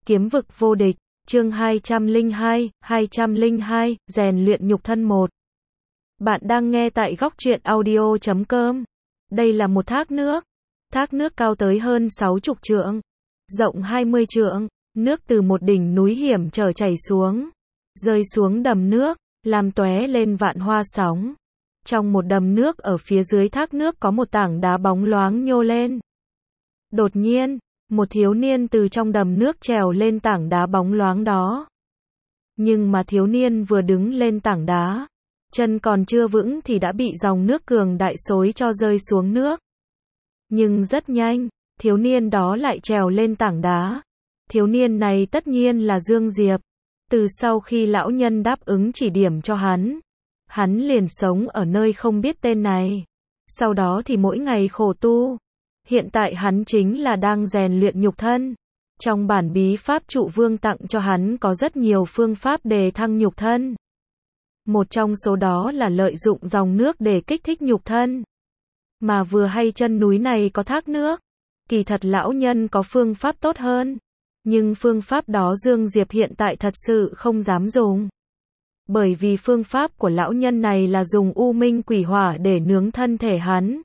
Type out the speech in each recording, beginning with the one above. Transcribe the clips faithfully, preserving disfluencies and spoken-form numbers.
Kiếm vực vô địch, chương hai trăm lẻ hai, hai trăm lẻ hai, rèn luyện nhục thân một. Bạn đang nghe tại góc truyện audio chấm com. Đây là một thác nước. Thác nước cao tới hơn sáu mươi trượng, rộng hai mươi trượng, nước từ một đỉnh núi hiểm trở chảy xuống, rơi xuống đầm nước, làm tóe lên vạn hoa sóng. Trong một đầm nước ở phía dưới thác nước có một tảng đá bóng loáng nhô lên. Đột nhiên, một thiếu niên từ trong đầm nước trèo lên tảng đá bóng loáng đó. Nhưng mà thiếu niên vừa đứng lên tảng đá, chân còn chưa vững thì đã bị dòng nước cường đại xối cho rơi xuống nước. Nhưng rất nhanh, thiếu niên đó lại trèo lên tảng đá. Thiếu niên này tất nhiên là Dương Diệp. Từ sau khi lão nhân đáp ứng chỉ điểm cho hắn, hắn liền sống ở nơi không biết tên này. Sau đó thì mỗi ngày khổ tu. Hiện tại hắn chính là đang rèn luyện nhục thân. Trong bản bí pháp trụ vương tặng cho hắn có rất nhiều phương pháp đề thăng nhục thân. Một trong số đó là lợi dụng dòng nước để kích thích nhục thân. Mà vừa hay chân núi này có thác nước. Kỳ thật lão nhân có phương pháp tốt hơn. Nhưng phương pháp đó Dương Diệp hiện tại thật sự không dám dùng. Bởi vì phương pháp của lão nhân này là dùng u minh quỷ hỏa để nướng thân thể hắn.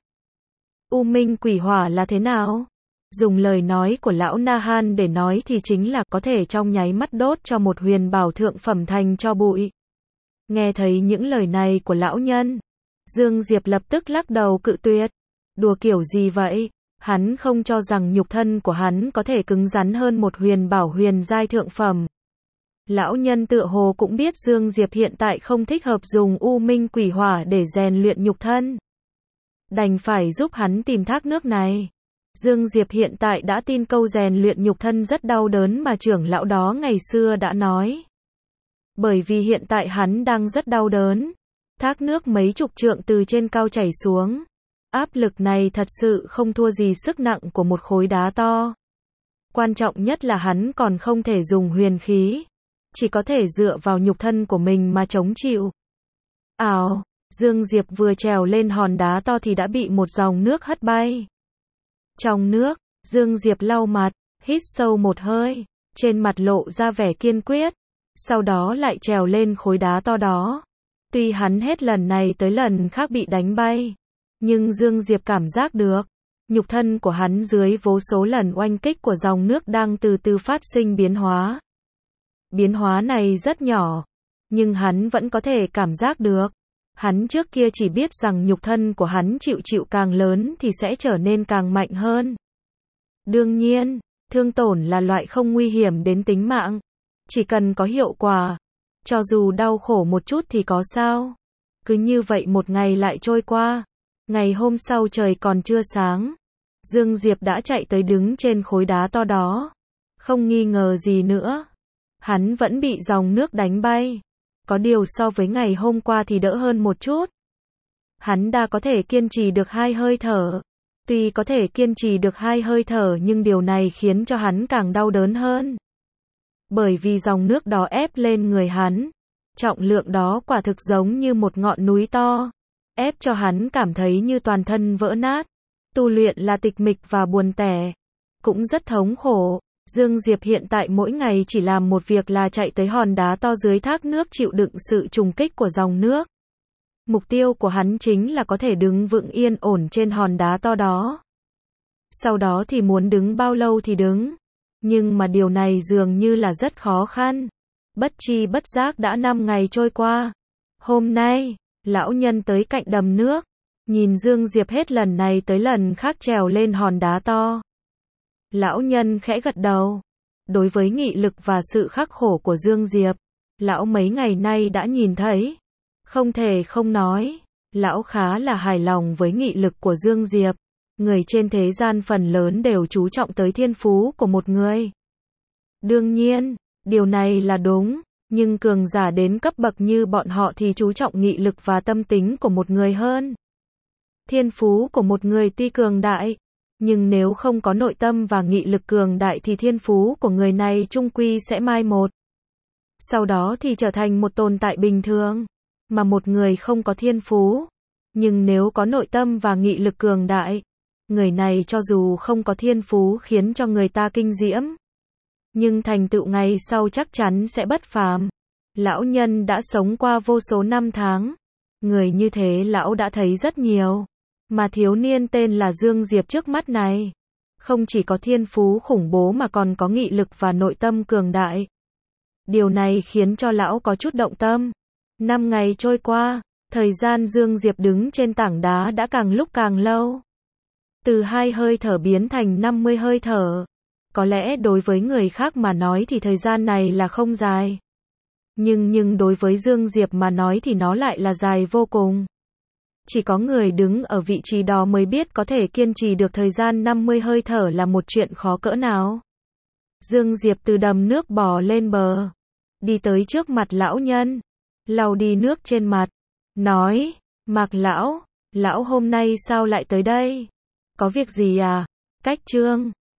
U minh quỷ hỏa là thế nào? Dùng lời nói của lão Na Han để nói thì chính là có thể trong nháy mắt đốt cho một huyền bảo thượng phẩm thành cho bụi. Nghe thấy những lời này của lão nhân, Dương Diệp lập tức lắc đầu cự tuyệt. Đùa kiểu gì vậy? Hắn không cho rằng nhục thân của hắn có thể cứng rắn hơn một huyền bảo huyền giai thượng phẩm. Lão nhân tựa hồ cũng biết Dương Diệp hiện tại không thích hợp dùng u minh quỷ hỏa để rèn luyện nhục thân. Đành phải giúp hắn tìm thác nước này. Dương Diệp hiện tại đã tin câu rèn luyện nhục thân rất đau đớn mà trưởng lão đó ngày xưa đã nói. Bởi vì hiện tại hắn đang rất đau đớn. Thác nước mấy chục trượng từ trên cao chảy xuống. Áp lực này thật sự không thua gì sức nặng của một khối đá to. Quan trọng nhất là hắn còn không thể dùng huyền khí. Chỉ có thể dựa vào nhục thân của mình mà chống chịu. Ào, Dương Diệp vừa trèo lên hòn đá to thì đã bị một dòng nước hất bay. Trong nước, Dương Diệp lau mặt, hít sâu một hơi, trên mặt lộ ra vẻ kiên quyết. Sau đó lại trèo lên khối đá to đó. Tuy hắn hết lần này tới lần khác bị đánh bay, nhưng Dương Diệp cảm giác được, nhục thân của hắn dưới vô số lần oanh kích của dòng nước đang từ từ phát sinh biến hóa. Biến hóa này rất nhỏ, nhưng hắn vẫn có thể cảm giác được. Hắn trước kia chỉ biết rằng nhục thân của hắn chịu chịu càng lớn thì sẽ trở nên càng mạnh hơn. Đương nhiên, thương tổn là loại không nguy hiểm đến tính mạng. Chỉ cần có hiệu quả, cho dù đau khổ một chút thì có sao. Cứ như vậy một ngày lại trôi qua. Ngày hôm sau trời còn chưa sáng, Dương Diệp đã chạy tới đứng trên khối đá to đó. Không nghi ngờ gì nữa, hắn vẫn bị dòng nước đánh bay. Có điều so với ngày hôm qua thì đỡ hơn một chút. Hắn đã có thể kiên trì được hai hơi thở. Tuy có thể kiên trì được hai hơi thở nhưng điều này khiến cho hắn càng đau đớn hơn. Bởi vì dòng nước đó ép lên người hắn. Trọng lượng đó quả thực giống như một ngọn núi to. Ép cho hắn cảm thấy như toàn thân vỡ nát. Tu luyện là tịch mịch và buồn tẻ. Cũng rất thống khổ. Dương Diệp hiện tại mỗi ngày chỉ làm một việc là chạy tới hòn đá to dưới thác nước chịu đựng sự trùng kích của dòng nước. Mục tiêu của hắn chính là có thể đứng vững yên ổn trên hòn đá to đó. Sau đó thì muốn đứng bao lâu thì đứng. Nhưng mà điều này dường như là rất khó khăn. Bất chi bất giác đã năm ngày trôi qua. Hôm nay, lão nhân tới cạnh đầm nước. Nhìn Dương Diệp hết lần này tới lần khác trèo lên hòn đá to. Lão nhân khẽ gật đầu. Đối với nghị lực và sự khắc khổ của Dương Diệp, lão mấy ngày nay đã nhìn thấy. Không thể không nói, lão khá là hài lòng với nghị lực của Dương Diệp. Người trên thế gian phần lớn đều chú trọng tới thiên phú của một người. Đương nhiên, điều này là đúng, nhưng cường giả đến cấp bậc như bọn họ thì chú trọng nghị lực và tâm tính của một người hơn. Thiên phú của một người tuy cường đại, nhưng nếu không có nội tâm và nghị lực cường đại thì thiên phú của người này chung quy sẽ mai một. Sau đó thì trở thành một tồn tại bình thường. Mà một người không có thiên phú, nhưng nếu có nội tâm và nghị lực cường đại, người này cho dù không có thiên phú khiến cho người ta kinh diễm. nhưng thành tựu ngày sau chắc chắn sẽ bất phàm. Lão nhân đã sống qua vô số năm tháng. Người như thế lão đã thấy rất nhiều. Mà thiếu niên tên là Dương Diệp trước mắt này, không chỉ có thiên phú khủng bố mà còn có nghị lực và nội tâm cường đại. Điều này khiến cho lão có chút động tâm. Năm ngày trôi qua, thời gian Dương Diệp đứng trên tảng đá đã càng lúc càng lâu. Từ hai hơi thở biến thành năm mươi hơi thở. Có lẽ đối với người khác mà nói thì thời gian này là không dài. Nhưng nhưng đối với Dương Diệp mà nói thì nó lại là dài vô cùng. Chỉ có người đứng ở vị trí đó mới biết có thể kiên trì được thời gian năm mươi hơi thở là một chuyện khó cỡ nào. Dương Diệp từ đầm nước bò lên bờ, đi tới trước mặt lão nhân, lau đi nước trên mặt, nói, Mạc lão, lão hôm nay sao lại tới đây? Có việc gì à? Cách Trương